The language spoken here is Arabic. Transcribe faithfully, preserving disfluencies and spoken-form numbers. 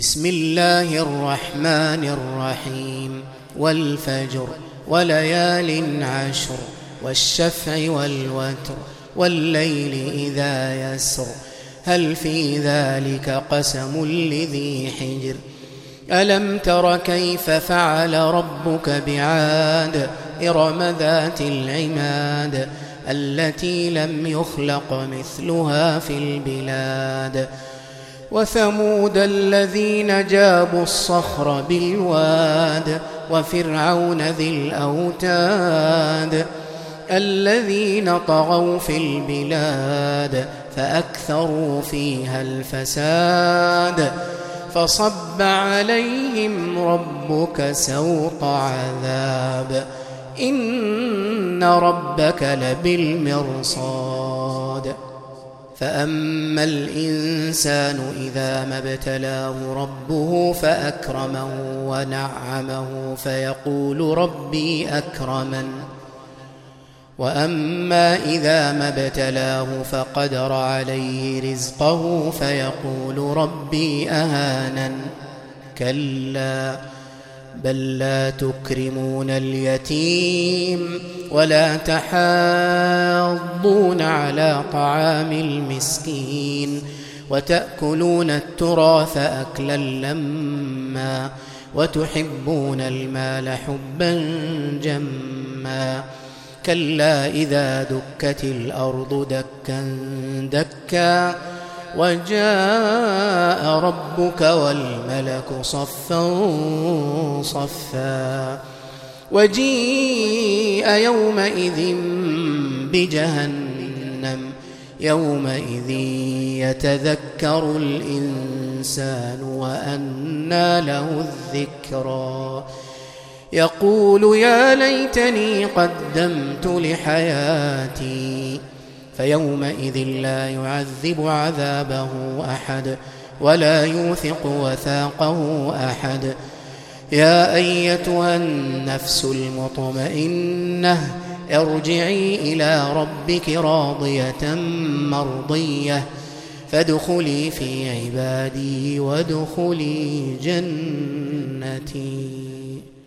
بسم الله الرحمن الرحيم والفجر وليال عشر والشفع والوتر والليل إذا يسر هل في ذلك قسم لذي حجر ألم تر كيف فعل ربك بعاد إرم ذات العماد التي لم يخلق مثلها في البلاد وثمود الذين جابوا الصخر بالواد وفرعون ذي الأوتاد الذين طغوا في البلاد فأكثروا فيها الفساد فصب عليهم ربك سوط عذاب إن ربك لبالمرصاد فأما الإنسان إذا ما ابتلاه ربه فأكرمه ونعمه فيقول ربي أكرمن وأما إذا ما ابتلاه فقدر عليه رزقه فيقول ربي أهانن كلا بل لا تكرمون اليتيم ولا تحاضون على طعام المسكين وتأكلون التراث أكلا لما وتحبون المال حبا جما كلا إذا دكت الأرض دكا دكا وجاء ربك والملك صفا صفا وجيء يومئذ بجهنم يومئذ يتذكر الإنسان وأنى له الذكرى يقول يا ليتني قدمت لحياتي فيومئذ لا يعذب عذابه أحد ولا يوثق وثاقه أحد يا أيتها النفس المطمئنة ارجعي إلى ربك راضية مرضية فادخلي في عبادي وادخلي جنتي.